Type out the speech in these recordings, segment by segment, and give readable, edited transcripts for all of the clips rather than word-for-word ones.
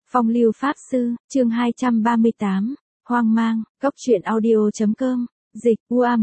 Phong lưu Pháp Sư, chương 238, hoang mang, góc truyện audio.com, dịch,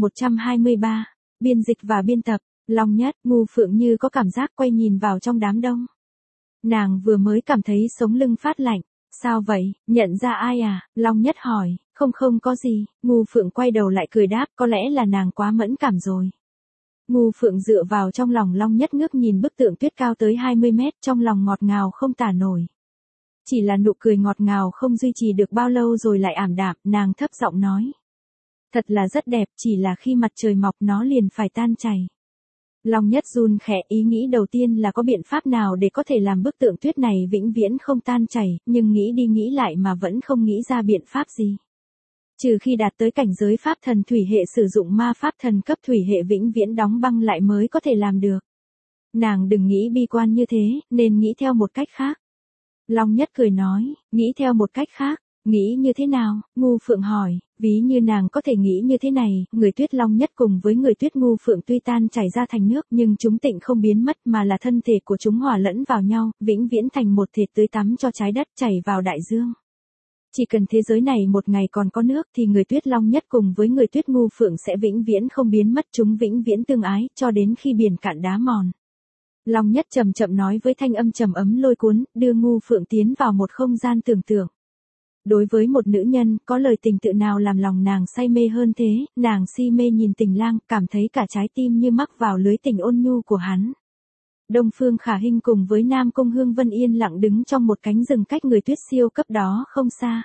UA123, biên dịch và biên tập, Long Nhất, Ngu Phượng như có cảm giác quay nhìn vào trong đám đông. Nàng vừa mới cảm thấy sống lưng phát lạnh, sao vậy, nhận ra ai à, Long Nhất hỏi, không có gì, Ngu Phượng quay đầu lại cười đáp, có lẽ là nàng quá mẫn cảm rồi. Ngu Phượng dựa vào trong lòng Long Nhất ngước nhìn bức tượng tuyết cao tới 20 mét, trong lòng ngọt ngào không tả nổi. Chỉ là nụ cười ngọt ngào không duy trì được bao lâu rồi lại ảm đạm, nàng thấp giọng nói. Thật là rất đẹp, chỉ là khi mặt trời mọc nó liền phải tan chảy. Long Nhất run khẽ, ý nghĩ đầu tiên là có biện pháp nào để có thể làm bức tượng tuyết này vĩnh viễn không tan chảy, nhưng nghĩ đi nghĩ lại mà vẫn không nghĩ ra biện pháp gì. Trừ khi đạt tới cảnh giới pháp thần thủy hệ sử dụng ma pháp thần cấp thủy hệ vĩnh viễn đóng băng lại mới có thể làm được. Nàng đừng nghĩ bi quan như thế, nên nghĩ theo một cách khác. Long Nhất cười nói, nghĩ theo một cách khác, nghĩ như thế nào, Ngu Phượng hỏi, ví như nàng có thể nghĩ như thế này, người tuyết Long Nhất cùng với người tuyết Ngu Phượng tuy tan chảy ra thành nước nhưng chúng tịnh không biến mất mà là thân thể của chúng hòa lẫn vào nhau, vĩnh viễn thành một thể tưới tắm cho trái đất chảy vào đại dương. Chỉ cần thế giới này một ngày còn có nước thì người tuyết Long Nhất cùng với người tuyết Ngu Phượng sẽ vĩnh viễn không biến mất, chúng vĩnh viễn tương ái, cho đến khi biển cạn đá mòn. Long Nhất chậm chậm nói với thanh âm trầm ấm lôi cuốn, đưa Ngu Phượng tiến vào một không gian tưởng tượng. Đối với một nữ nhân, có lời tình tự nào làm lòng nàng say mê hơn thế, nàng si mê nhìn Tình Lang, cảm thấy cả trái tim như mắc vào lưới tình ôn nhu của hắn. Đông Phương Khả Hinh cùng với Nam Cung Hương Vân yên lặng đứng trong một cánh rừng cách người tuyết siêu cấp đó không xa.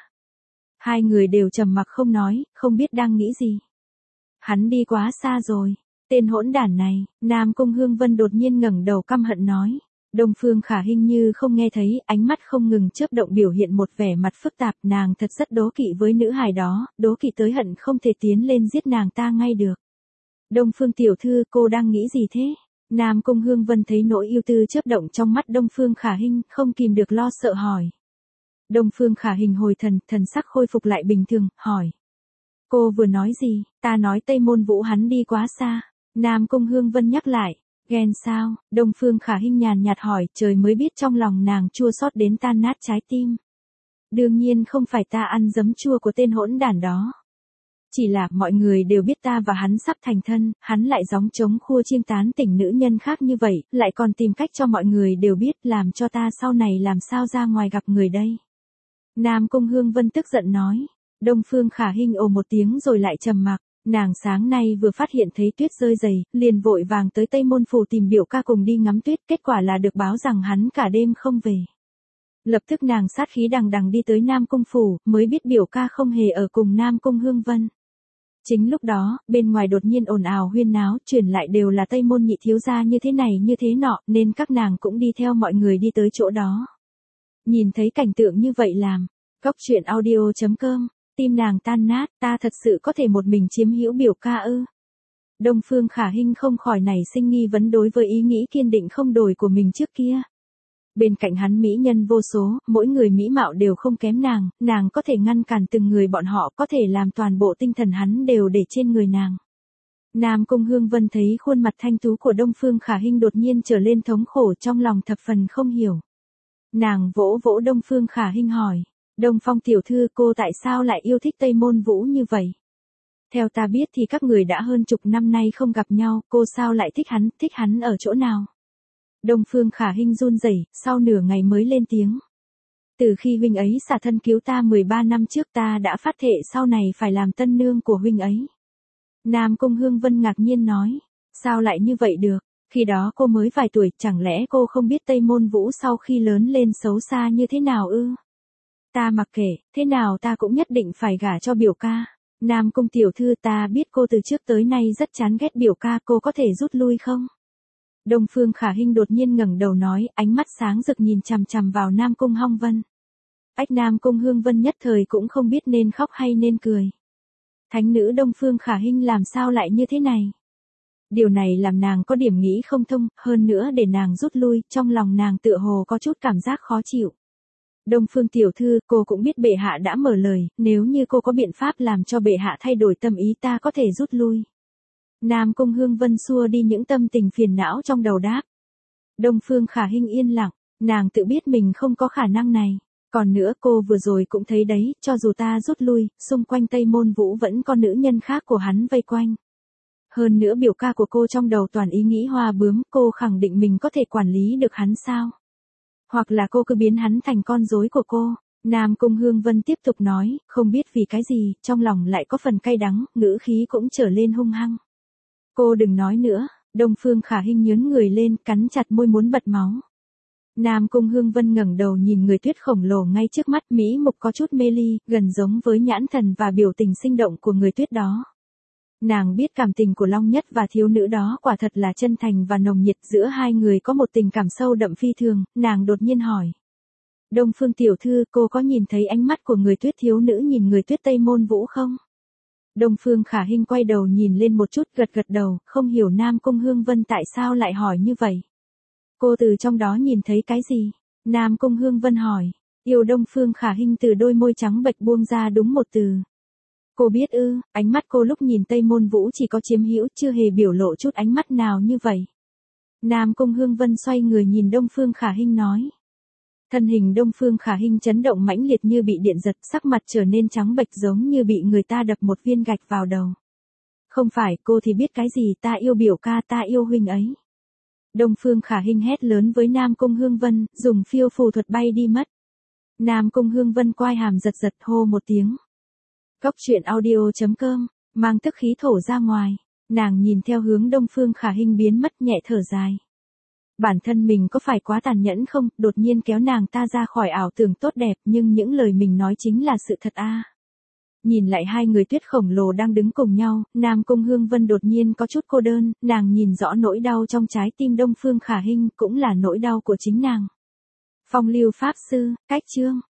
Hai người đều trầm mặc không nói, không biết đang nghĩ gì. Hắn đi quá xa rồi. Tên hỗn đản này, Nam Cung Hương Vân đột nhiên ngẩng đầu căm hận nói. Đông Phương Khả Hinh như không nghe thấy, ánh mắt không ngừng chớp động biểu hiện một vẻ mặt phức tạp, nàng thật rất đố kỵ với nữ hài đó, đố kỵ tới hận không thể tiến lên giết nàng ta ngay được. Đông Phương tiểu thư, cô đang nghĩ gì thế? Nam Cung Hương Vân thấy nỗi yêu tư chớp động trong mắt Đông Phương Khả Hinh, không kìm được lo sợ hỏi. Đông Phương Khả Hinh hồi thần sắc khôi phục lại bình thường, hỏi. Cô vừa nói gì? Ta nói Tây Môn Vũ hắn đi quá xa. Nam Cung Hương Vân nhắc lại, ghen sao, Đông Phương Khả Hinh nhàn nhạt hỏi, trời mới biết trong lòng nàng chua xót đến tan nát trái tim. Đương nhiên không phải ta ăn giấm chua của tên hỗn đản đó. Chỉ là mọi người đều biết ta và hắn sắp thành thân, hắn lại gióng trống khua chiêng tán tỉnh nữ nhân khác như vậy, lại còn tìm cách cho mọi người đều biết, làm cho ta sau này làm sao ra ngoài gặp người đây. Nam Cung Hương Vân tức giận nói, Đông Phương Khả Hinh ồ một tiếng rồi lại trầm mặc. Nàng sáng nay vừa phát hiện thấy tuyết rơi dày, liền vội vàng tới Tây Môn Phủ tìm biểu ca cùng đi ngắm tuyết, kết quả là được báo rằng hắn cả đêm không về. Lập tức nàng sát khí đằng đằng đi tới Nam Cung Phủ, mới biết biểu ca không hề ở cùng Nam Cung Hương Vân. Chính lúc đó, bên ngoài đột nhiên ồn ào huyên náo, truyền lại đều là Tây Môn nhị thiếu gia như thế này như thế nọ, nên các nàng cũng đi theo mọi người đi tới chỗ đó. Nhìn thấy cảnh tượng như vậy làm, góc truyện audio.com. Tim nàng tan nát, ta thật sự có thể một mình chiếm hữu biểu ca ư? Đông Phương Khả Hinh không khỏi nảy sinh nghi vấn đối với ý nghĩ kiên định không đổi của mình trước kia. Bên cạnh hắn mỹ nhân vô số, mỗi người mỹ mạo đều không kém nàng có thể ngăn cản từng người bọn họ, có thể làm toàn bộ tinh thần hắn đều để trên người nàng. Nam Cung Hương Vân thấy khuôn mặt thanh tú của Đông Phương Khả Hinh đột nhiên trở lên thống khổ, trong lòng thập phần không hiểu. Nàng vỗ vỗ Đông Phương Khả Hinh hỏi. Đông Phong tiểu thư, cô tại sao lại yêu thích Tây Môn Vũ như vậy? Theo ta biết thì các người đã hơn chục năm nay không gặp nhau, cô sao lại thích hắn ở chỗ nào? Đông Phương Khả Hinh run rẩy, sau nửa ngày mới lên tiếng. Từ khi huynh ấy xả thân cứu ta 13 năm trước ta đã phát thệ sau này phải làm tân nương của huynh ấy. Nam Cung Hương Vân ngạc nhiên nói, sao lại như vậy được? Khi đó cô mới vài tuổi, chẳng lẽ cô không biết Tây Môn Vũ sau khi lớn lên xấu xa như thế nào ư? Ta mặc kệ, thế nào ta cũng nhất định phải gả cho biểu ca. Nam Cung tiểu thư, ta biết cô từ trước tới nay rất chán ghét biểu ca, cô có thể rút lui không? Đông Phương Khả Hinh đột nhiên ngẩng đầu nói, ánh mắt sáng rực nhìn chằm chằm vào Nam Cung Hong Vân. Nam Cung Hương Vân nhất thời cũng không biết nên khóc hay nên cười. Thánh nữ Đông Phương Khả Hinh làm sao lại như thế này? Điều này làm nàng có điểm nghĩ không thông, hơn nữa để nàng rút lui, trong lòng nàng tựa hồ có chút cảm giác khó chịu. Đông Phương tiểu thư, cô cũng biết bệ hạ đã mở lời, nếu như cô có biện pháp làm cho bệ hạ thay đổi tâm ý ta có thể rút lui. Nam Cung Hương Vân xua đi những tâm tình phiền não trong đầu đáp. Đông Phương Khả Hinh yên lặng, nàng tự biết mình không có khả năng này. Còn nữa cô vừa rồi cũng thấy đấy, cho dù ta rút lui, xung quanh Tây Môn Vũ vẫn có nữ nhân khác của hắn vây quanh. Hơn nữa biểu ca của cô trong đầu toàn ý nghĩ hoa bướm, cô khẳng định mình có thể quản lý được hắn sao? Hoặc là cô cứ biến hắn thành con rối của cô. Nam Cung Hương Vân tiếp tục nói, không biết vì cái gì, trong lòng lại có phần cay đắng, ngữ khí cũng trở lên hung hăng. Cô đừng nói nữa, Đông Phương Khả Hinh nhướng người lên, cắn chặt môi muốn bật máu. Nam Cung Hương Vân ngẩng đầu nhìn người tuyết khổng lồ ngay trước mắt, mỹ mục có chút mê ly, gần giống với nhãn thần và biểu tình sinh động của người tuyết đó. Nàng biết cảm tình của Long Nhất và thiếu nữ đó quả thật là chân thành và nồng nhiệt, giữa hai người có một tình cảm sâu đậm phi thường, nàng đột nhiên hỏi. Đông Phương tiểu thư, cô có nhìn thấy ánh mắt của người tuyết thiếu nữ nhìn người tuyết Tây Môn Vũ không? Đông Phương Khả Hinh quay đầu nhìn lên một chút, gật gật đầu, không hiểu Nam Cung Hương Vân tại sao lại hỏi như vậy. Cô từ trong đó nhìn thấy cái gì? Nam Cung Hương Vân hỏi. Yêu. Đông Phương Khả Hinh từ đôi môi trắng bệch buông ra đúng một từ. Cô biết ư? Ánh mắt cô lúc nhìn Tây Môn Vũ chỉ có chiếm hữu, chưa hề biểu lộ chút ánh mắt nào như vậy. Nam Cung Hương Vân xoay người nhìn Đông Phương Khả Hinh nói. Thân hình Đông Phương Khả Hinh chấn động mãnh liệt như bị điện giật, sắc mặt trở nên trắng bệch giống như bị người ta đập một viên gạch vào đầu. Không phải, cô thì biết cái gì, ta yêu biểu ca, ta yêu huynh ấy. Đông Phương Khả Hinh hét lớn với Nam Cung Hương Vân, dùng phiêu phù thuật bay đi mất. Nam Cung Hương Vân quai hàm giật giật hô một tiếng. Cốc truyện audio.com, mang tức khí thổ ra ngoài, nàng nhìn theo hướng Đông Phương Khả Hinh biến mất nhẹ thở dài. Bản thân mình có phải quá tàn nhẫn không, đột nhiên kéo nàng ta ra khỏi ảo tưởng tốt đẹp, nhưng những lời mình nói chính là sự thật a. Nhìn lại hai người tuyết khổng lồ đang đứng cùng nhau, Nam Cung Hương Vân đột nhiên có chút cô đơn, nàng nhìn rõ nỗi đau trong trái tim Đông Phương Khả Hinh, cũng là nỗi đau của chính nàng. Phong Lưu Pháp Sư, cách chương.